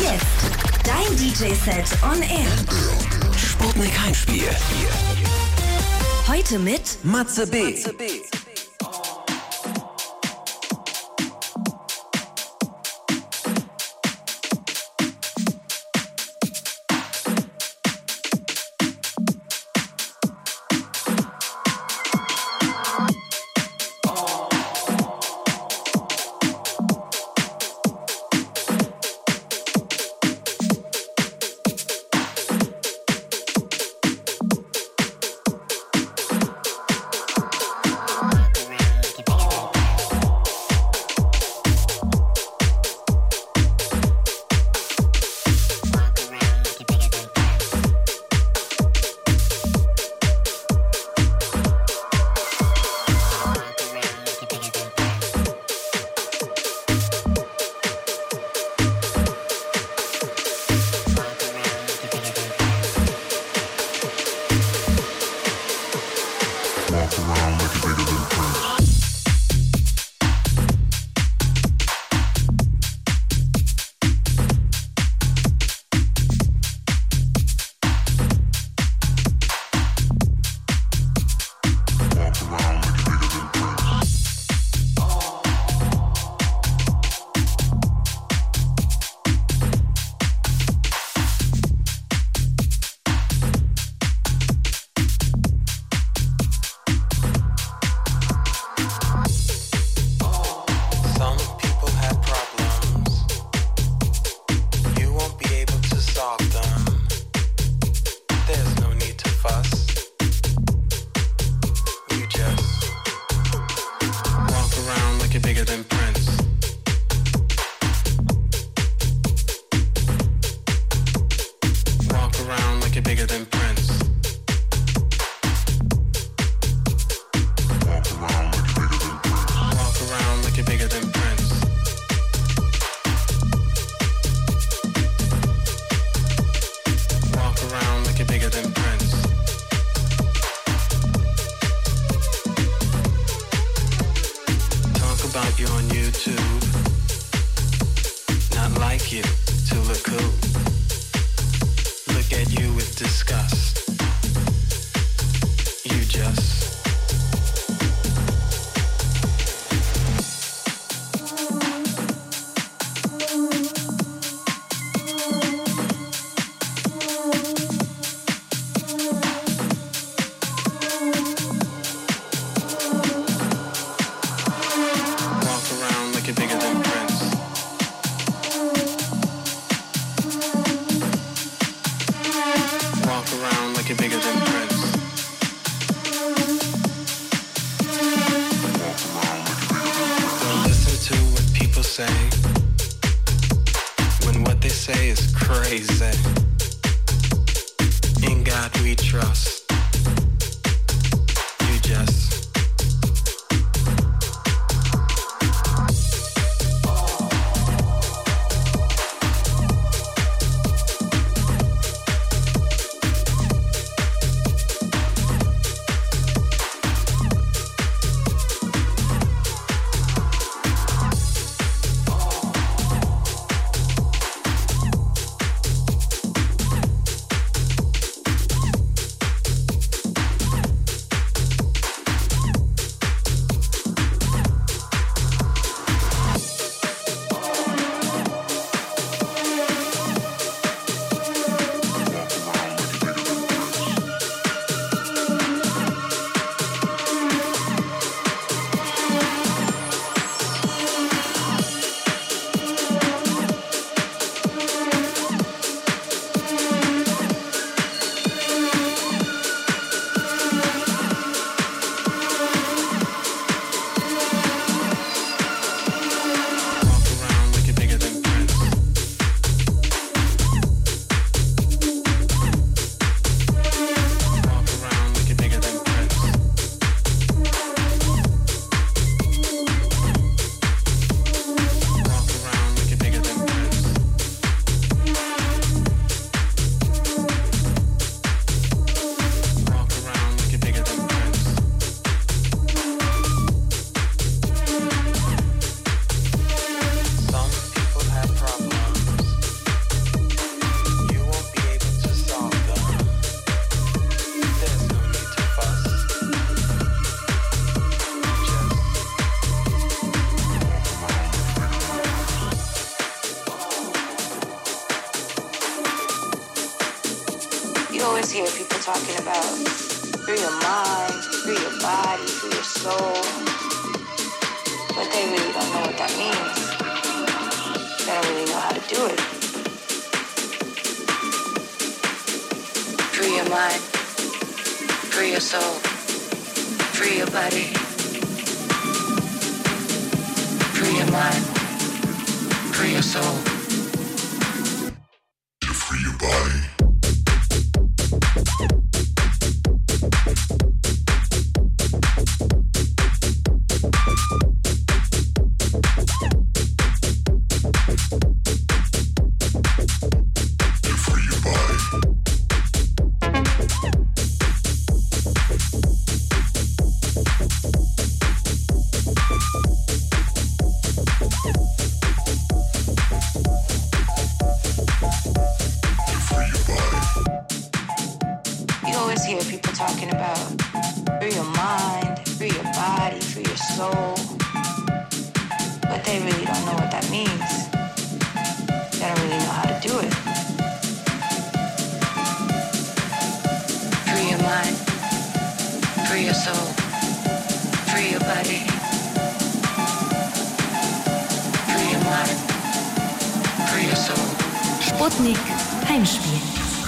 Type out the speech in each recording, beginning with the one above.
Jetzt dein DJ-Set on Air. Sputnik Heimspiel. Heute mit Matze B. always hear people talking about free your mind, free your body, free your soul. But they really don't know what that means. They don't really know how to do it. Free your mind, free your soul, free your body. Free your mind, free your soul. Free your body. Sputnik Heimspiel.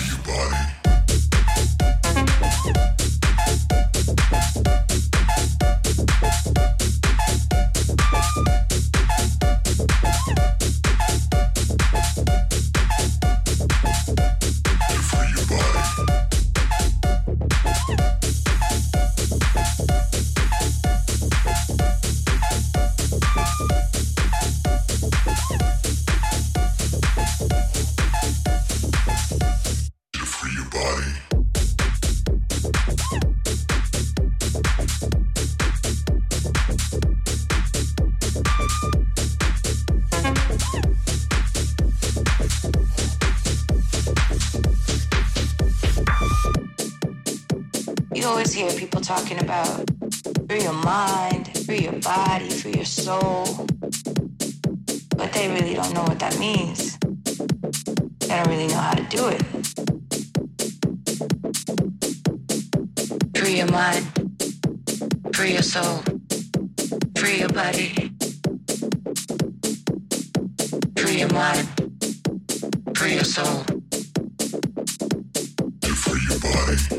You always hear people talking about free your mind, free your body, free your soul. But they really don't know what that means. They don't really know how to do it. Free your mind, free your soul, free your body. Free your mind, free your soul. Free your body.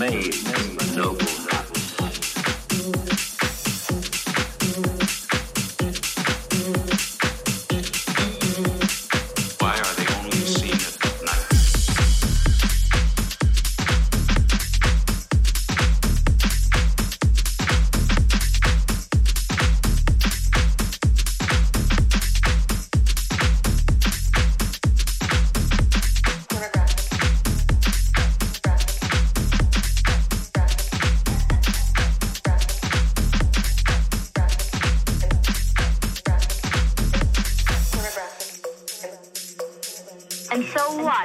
remain a noble habit. Why are they only seen at night? And so what?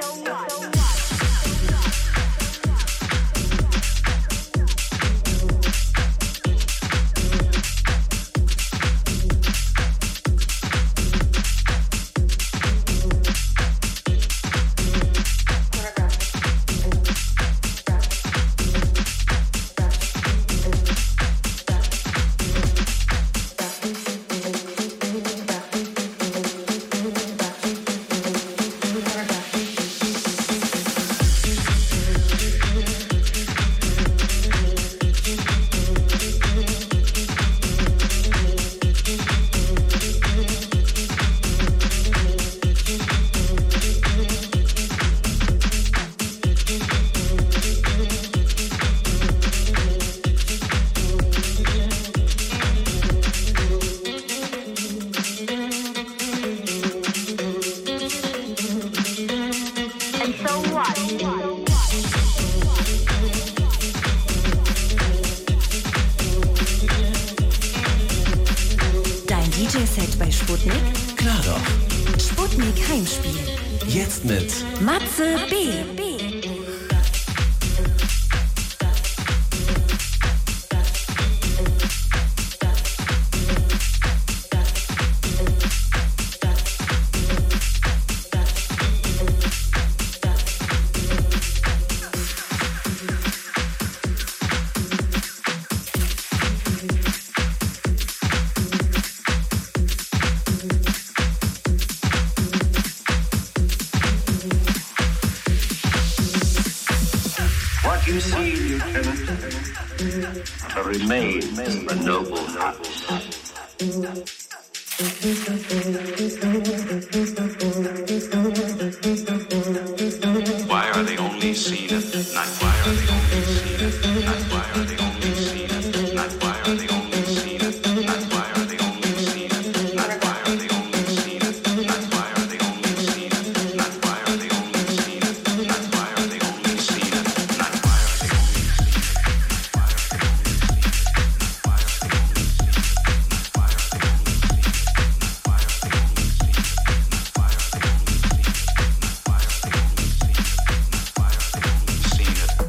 DJ-Set bei Sputnik? Klar doch. Sputnik Heimspiel. Jetzt mit Matze B. You see, Lieutenant, to remain a noble habit. Why are they only seen at night? Why are they only seen at night? Why are they only seen at night? Why are they only seen at night? Why are they only seen at night? Why are they only seen at night? Why are they only seen at night? Why are they only seen at night? Why are they only seen at night? Seen it.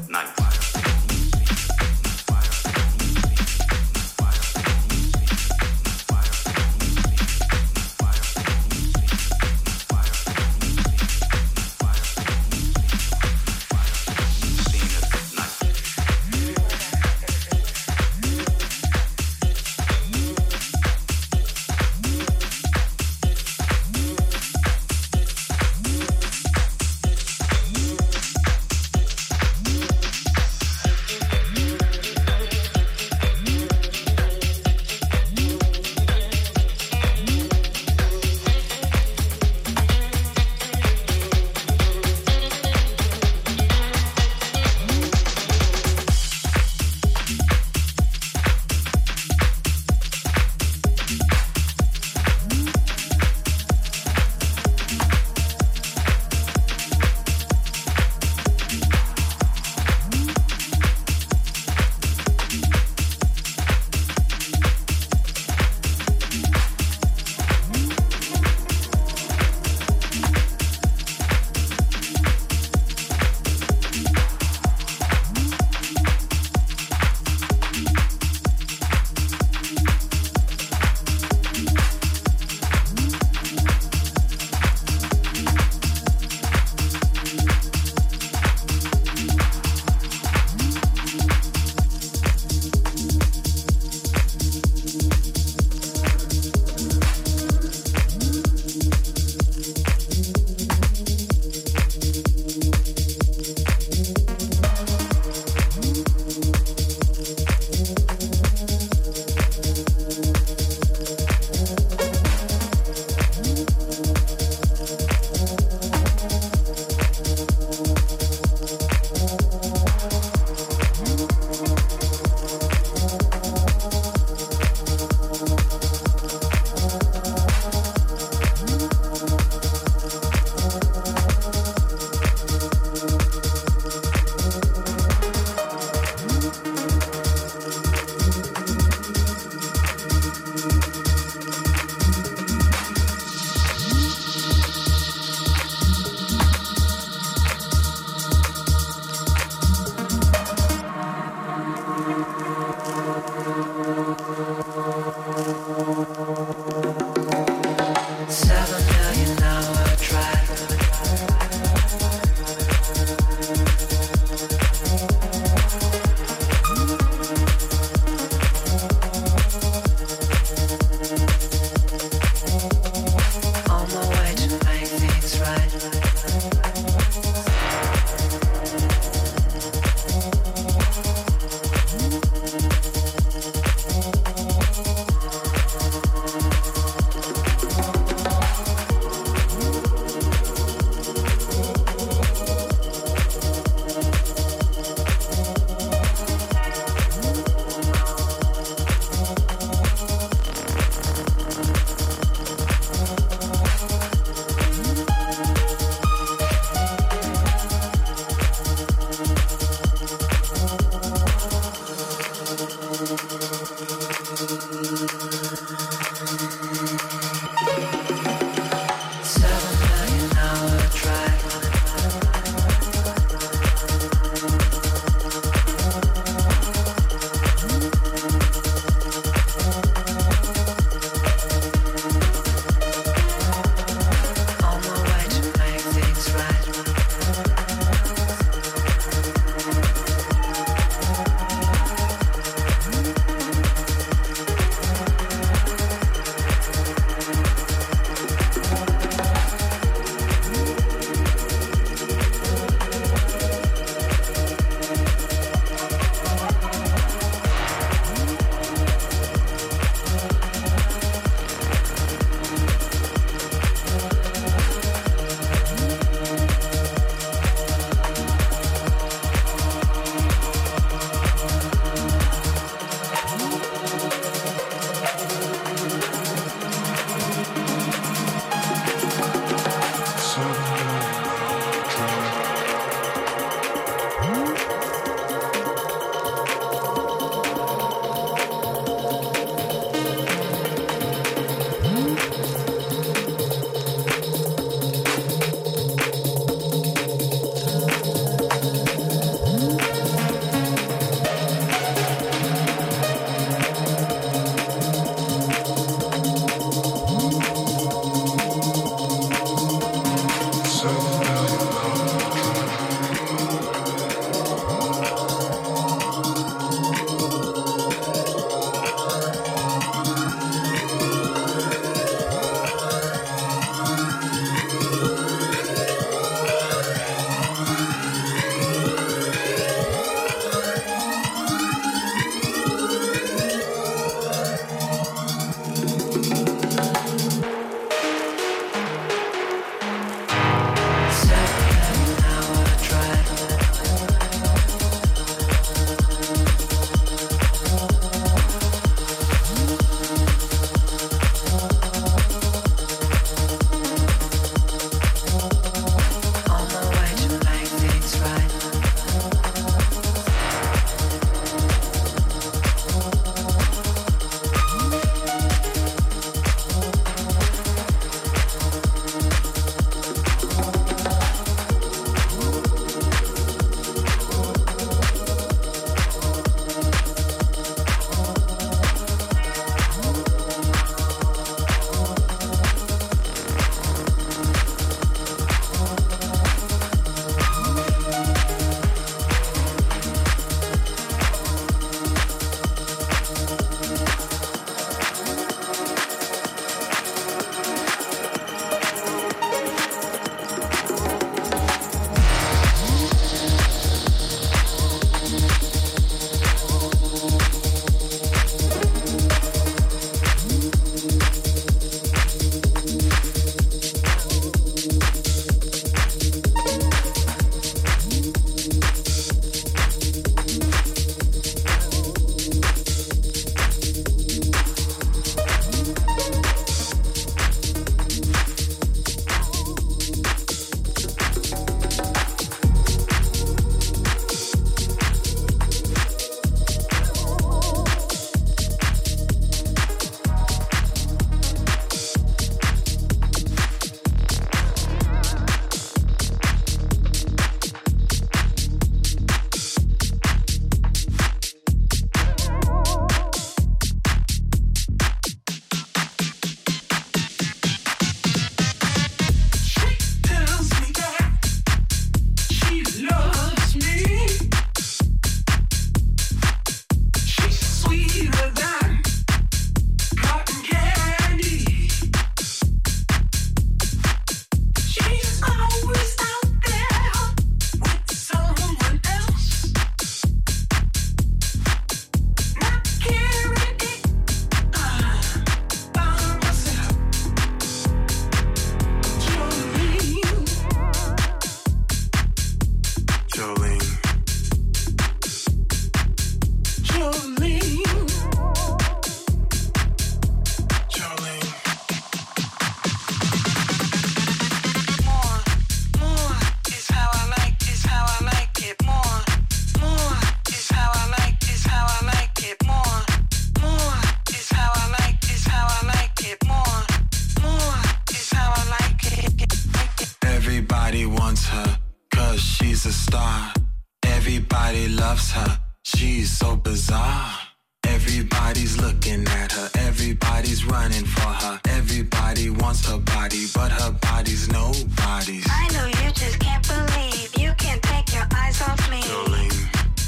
Everybody loves her, she's so bizarre. Everybody's looking at her, everybody's running for her. Everybody wants her body, but her body's nobody's. I know you just can't believe you can't take your eyes off me. Jolene.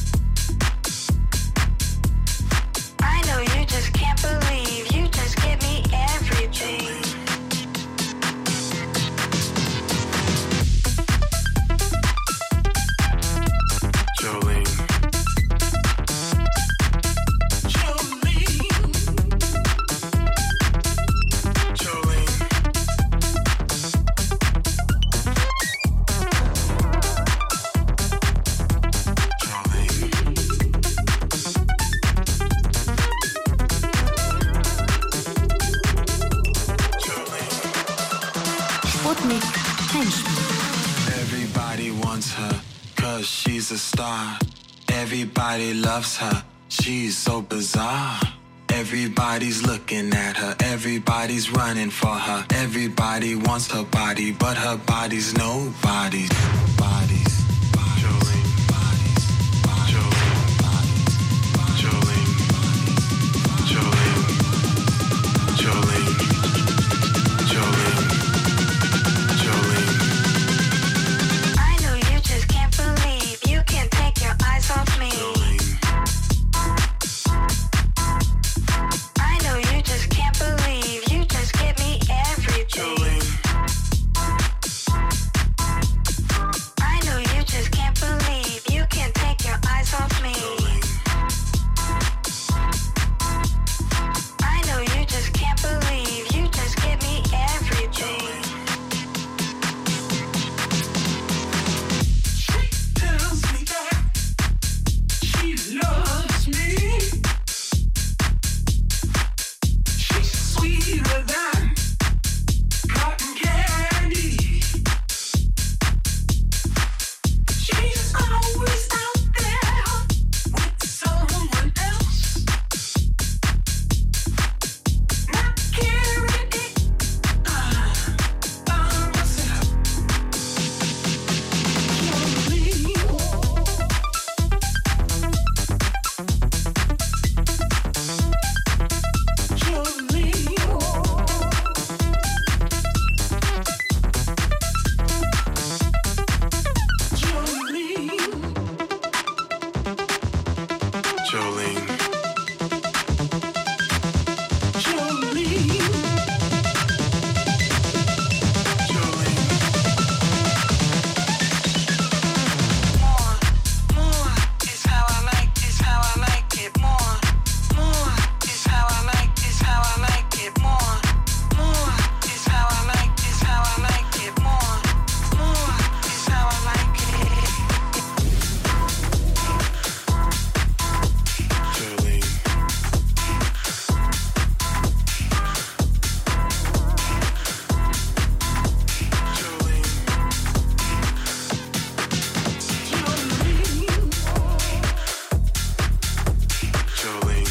I know you just can't believe you just give me everything. Jolene. Sputnik Heimspiel. Everybody wants her, cause she's a star. Everybody loves her, she's so bizarre. Everybody's looking at her, everybody's running for her. Everybody wants her body, but her body's nobody's. Bodies. Jolene. Bodies. Jolene. Bodies. Jolene. Jolene. Jolene. Jolene. Jolene. I know you just can't believe you can't take your eyes off me. I know you just can't believe you just give me everything. I know you just can't believe you can't take your eyes off me. I know you just can't believe you just give me everything. Tells me that she loves me. She's sweeter than cotton candy. She's always out there with someone else, not caring it by myself. Jolene. More is how I like, is how I like it. More is how I like, is how I like it. More is how I like, is how I like it. More is how I like it. Jolene. Jolene.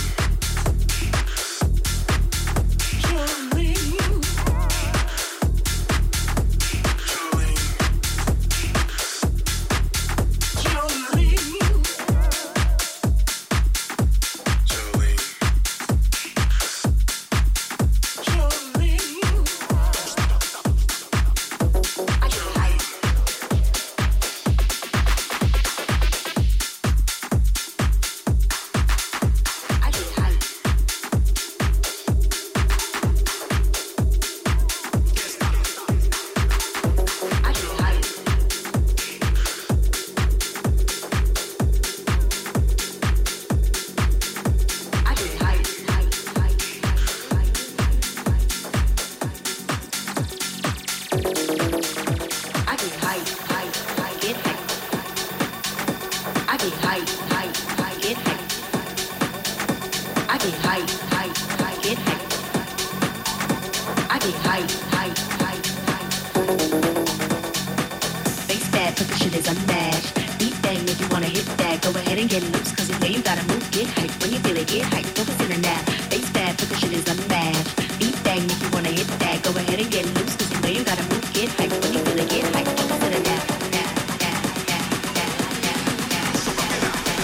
Face bad, but the shit is unmatched. Beat bang if you wanna hit that. Go ahead and get loose, cause you know you gotta move. Get hype when you feel it, get hype. Focus in and out. Face bad, but the shit is unmatched. Beat bang if you wanna hit that. Go ahead and get loose, cause you know you gotta move. Get hype when you feel it, get hype. Focus in and out.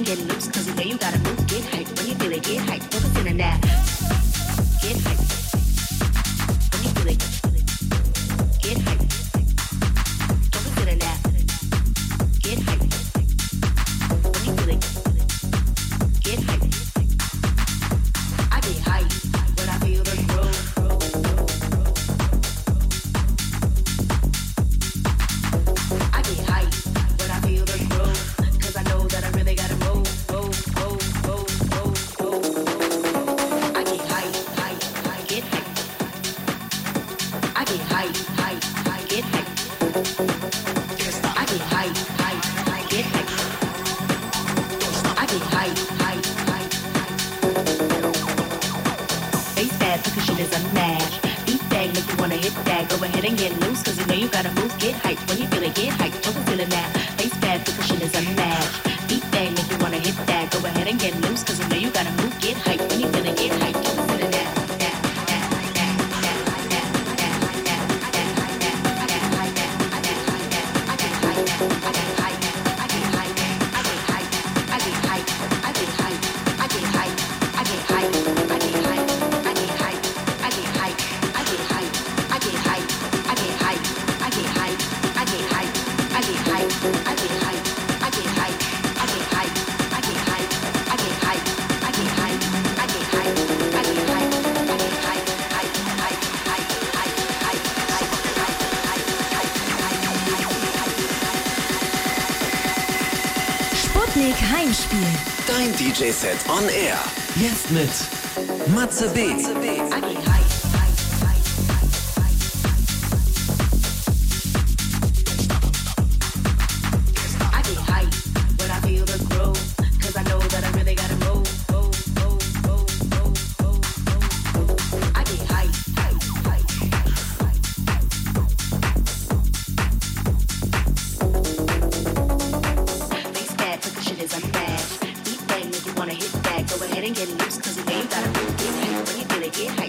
and get loose, cause you know you gotta move, get hype when you feel it, get hype, focus in the now. Get hype. When you feel it, get hype. Focus in the now. Get hype. When you feel it, get hype. I get hype when I feel the groove. I get hype when I feel the groove, cause I know that I really gotta move, move, move, move, move, move. I get hype, hype, hype, get hype. I get hype, hype, hype, get hype. I get hype, hype, hype, get hype. I get hype, hype, hype, hype. Face bad, percussion is unmatched. Beat bag, make you wanna hit that. Go ahead and get loose, cause you know you gotta move, get hype. When you feel it, get hype, focus in the now. Face bad, percussion is unmatched. Beat bag, make you wanna hit that. Go ahead and get loose, cause you know you gotta move, get hype. When you feel it, get hype, focus in the now. Sputnik Heimspiel. Dein DJ-Set on Air. Jetzt mit Matze B. I get hype, hype, hype, hype, hype. I get hype when I feel the groove, cause I know that I really gotta move, move, move, move, move, move, move. I get hype, hype, hype, hype, hype. Face bad, percussion is unmatched. Beat bang, make you wanna hit that. Go ahead and get loose, cause you know you gotta move, get hype when you feel it, get hype.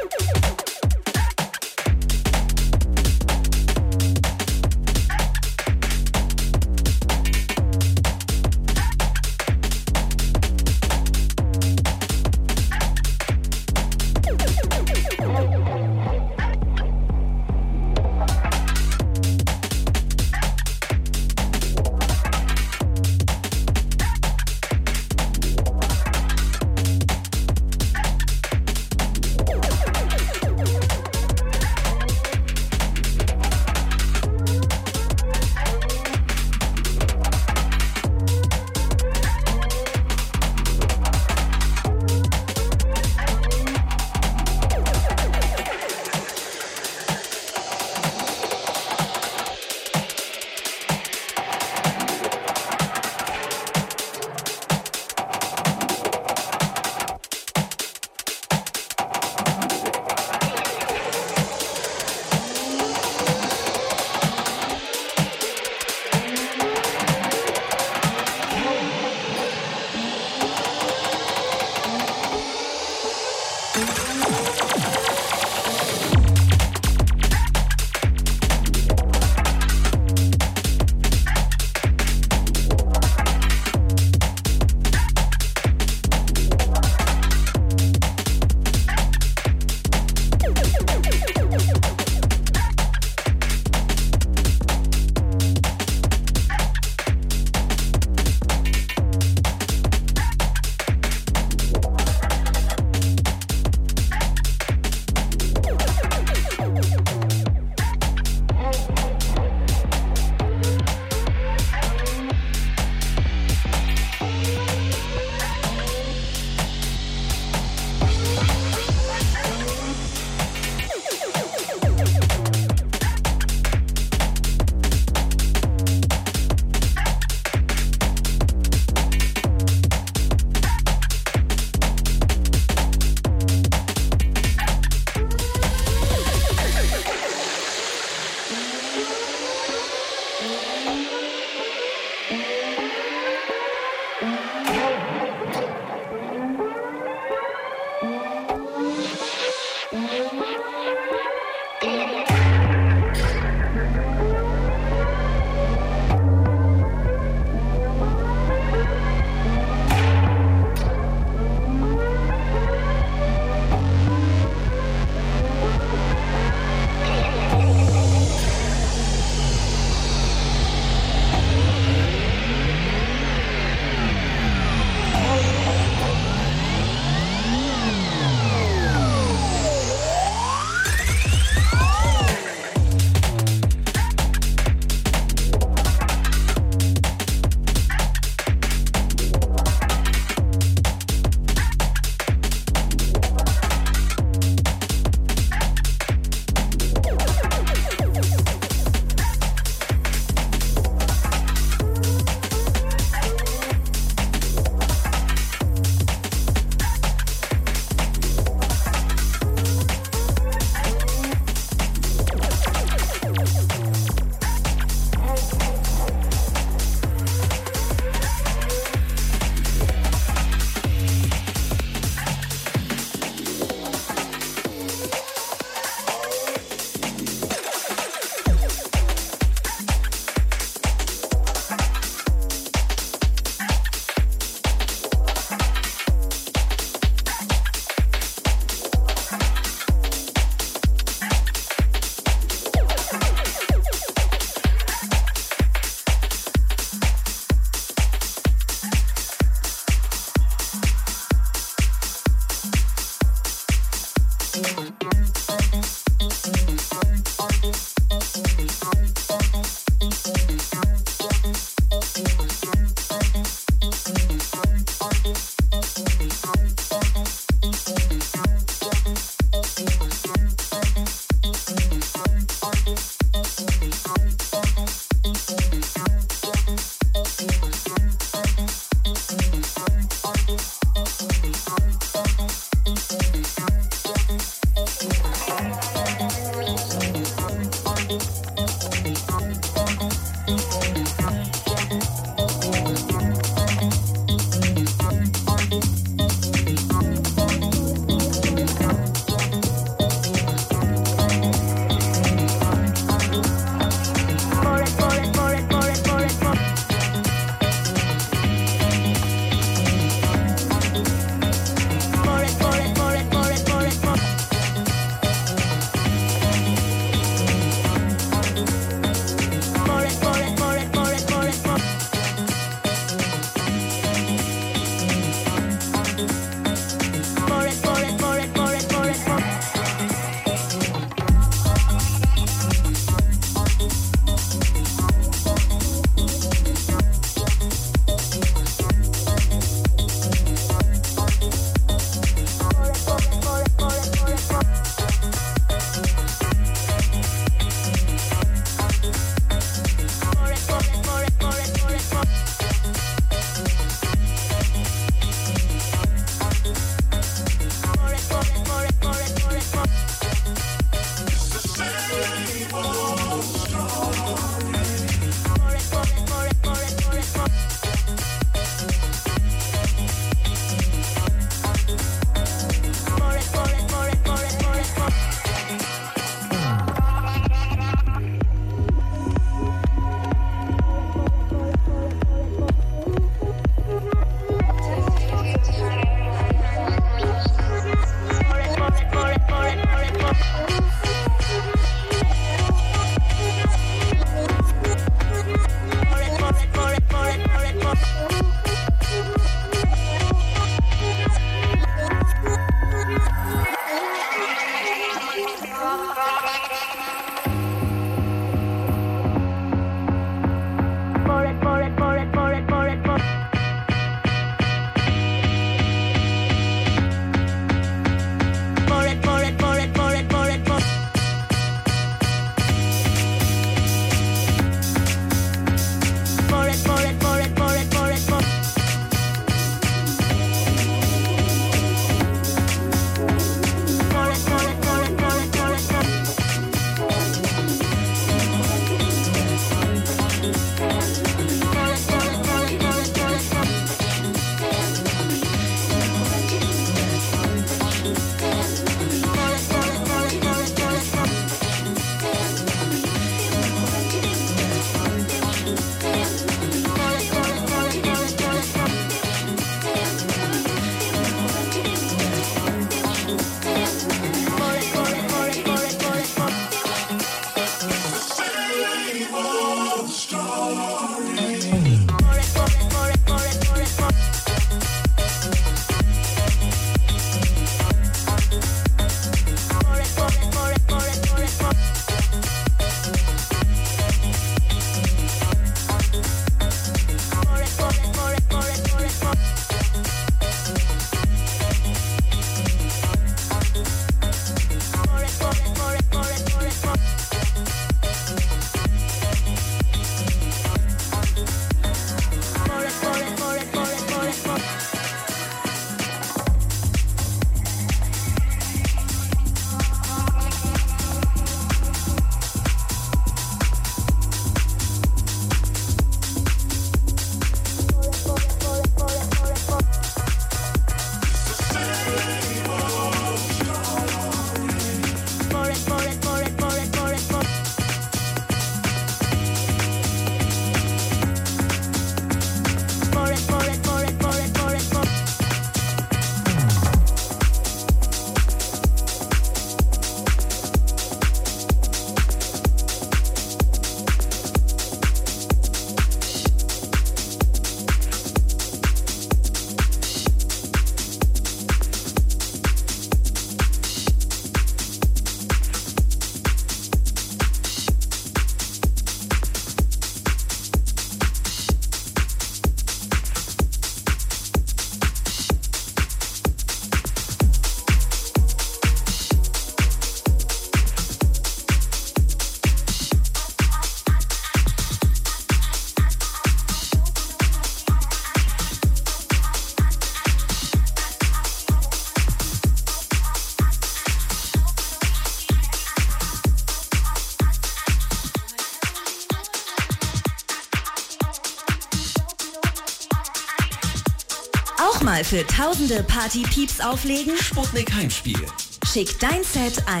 Auch mal für tausende Party-Pieps auflegen? Sputnik Heimspiel. Schick dein Set an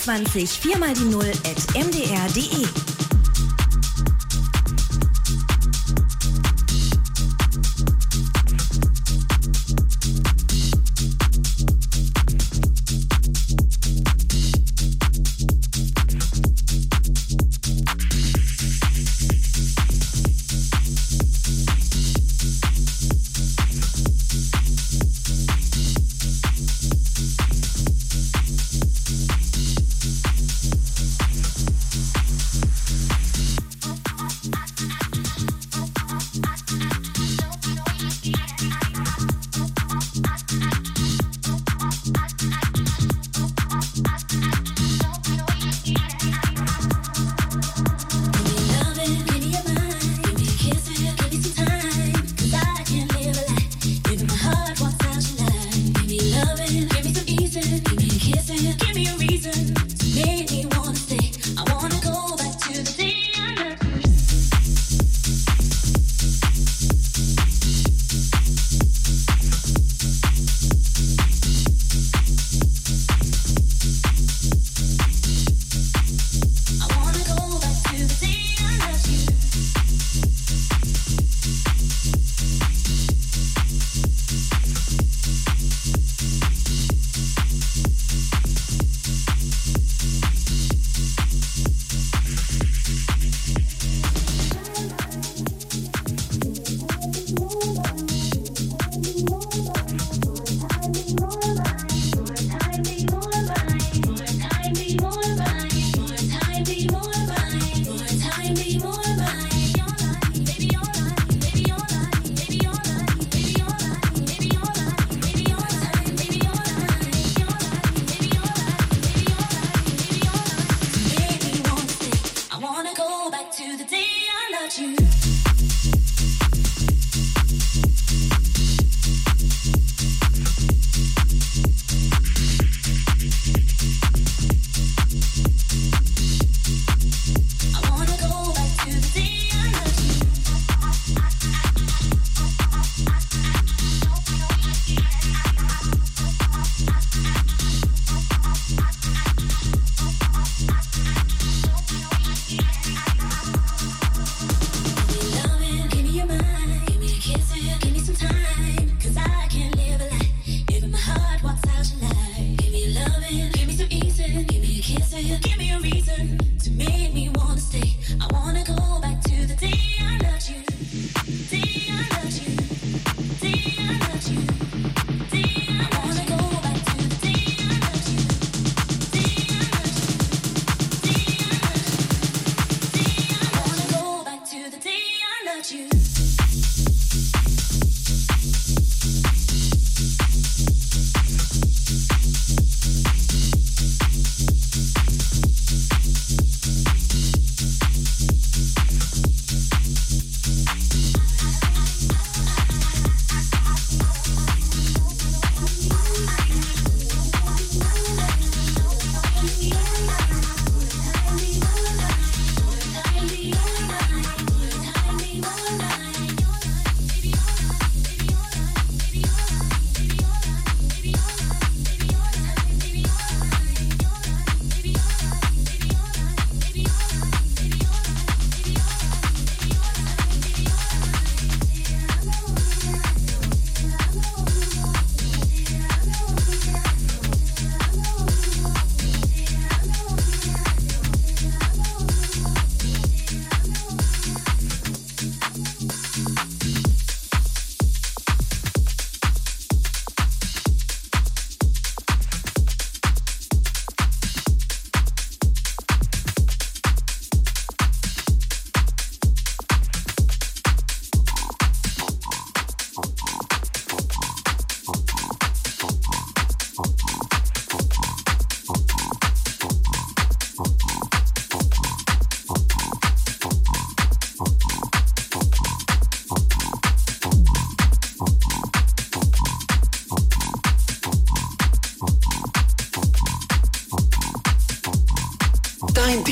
21/4x0@mdr.de.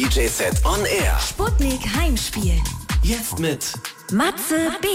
DJ-Set on Air. Sputnik Heimspiel. Jetzt mit Matze B.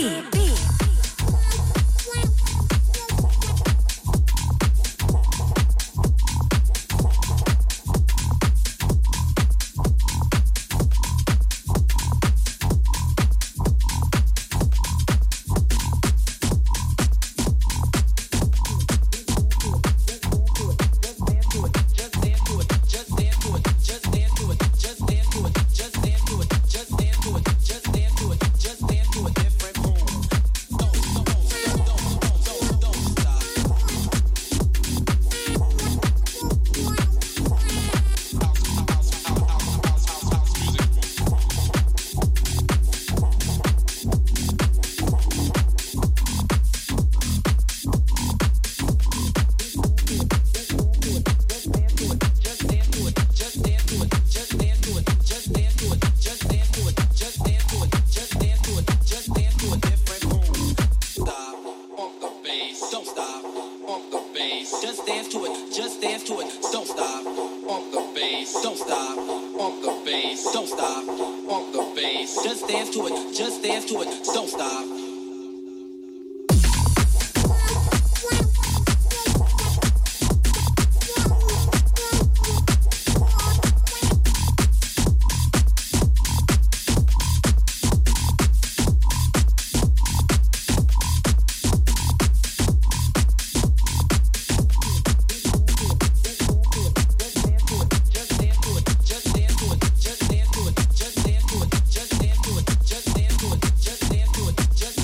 Just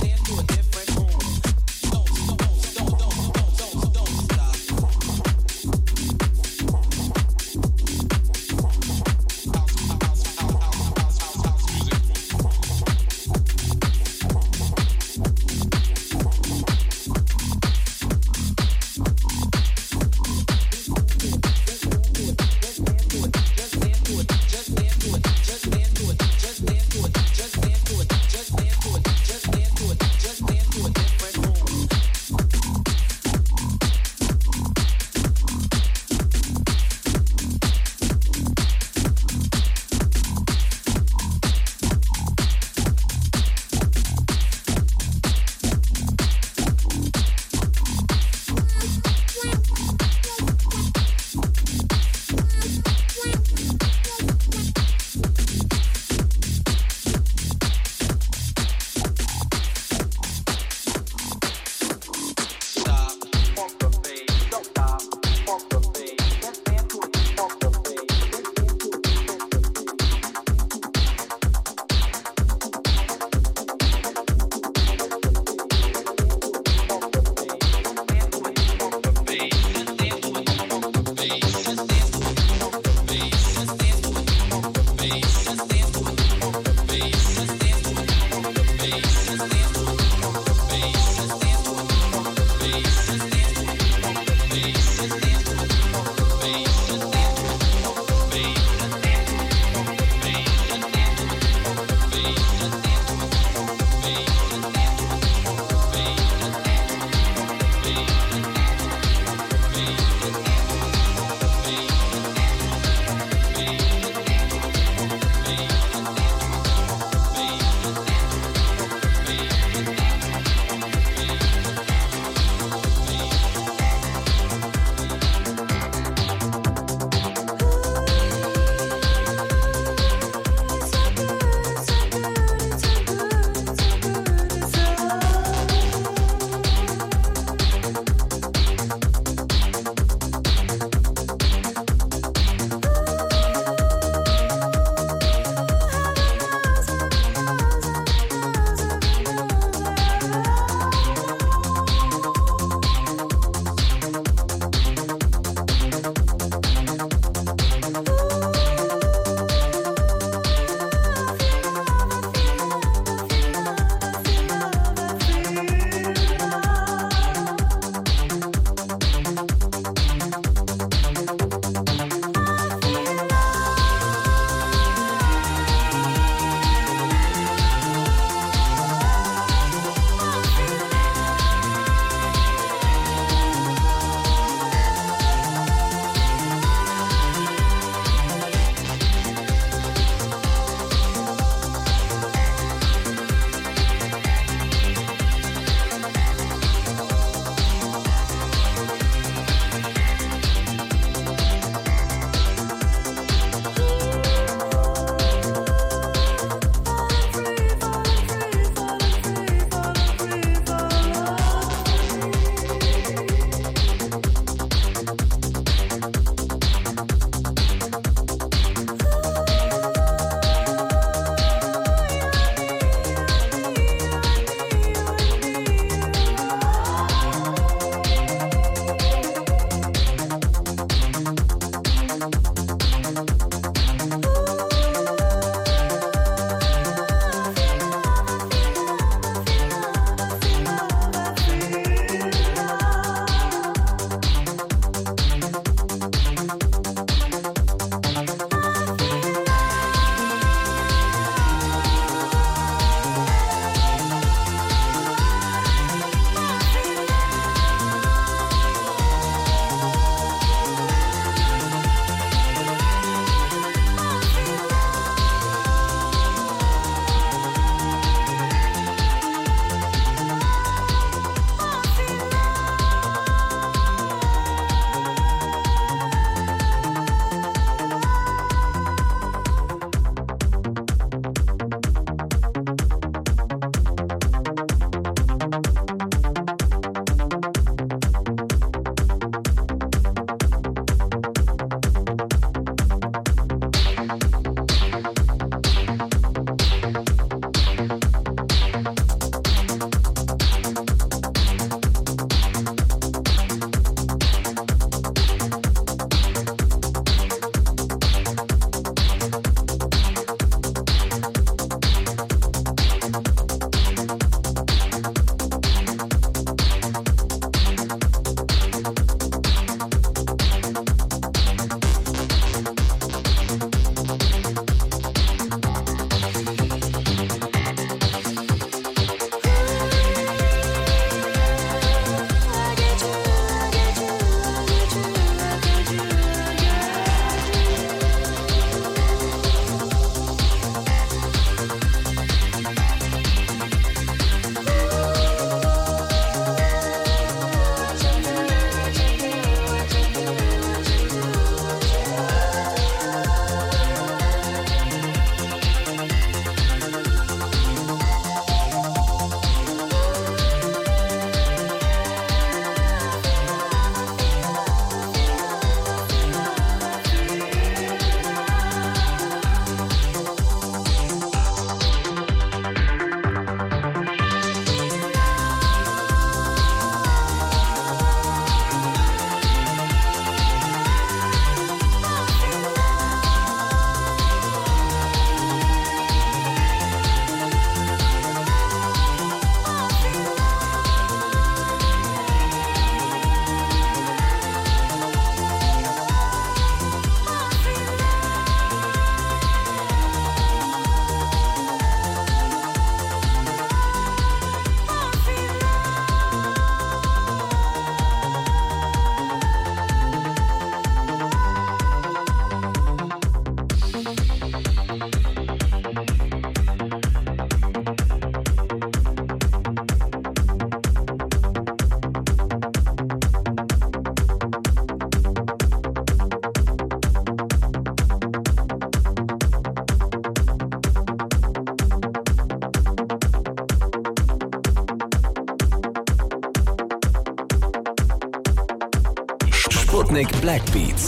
Sputnik Black Beats.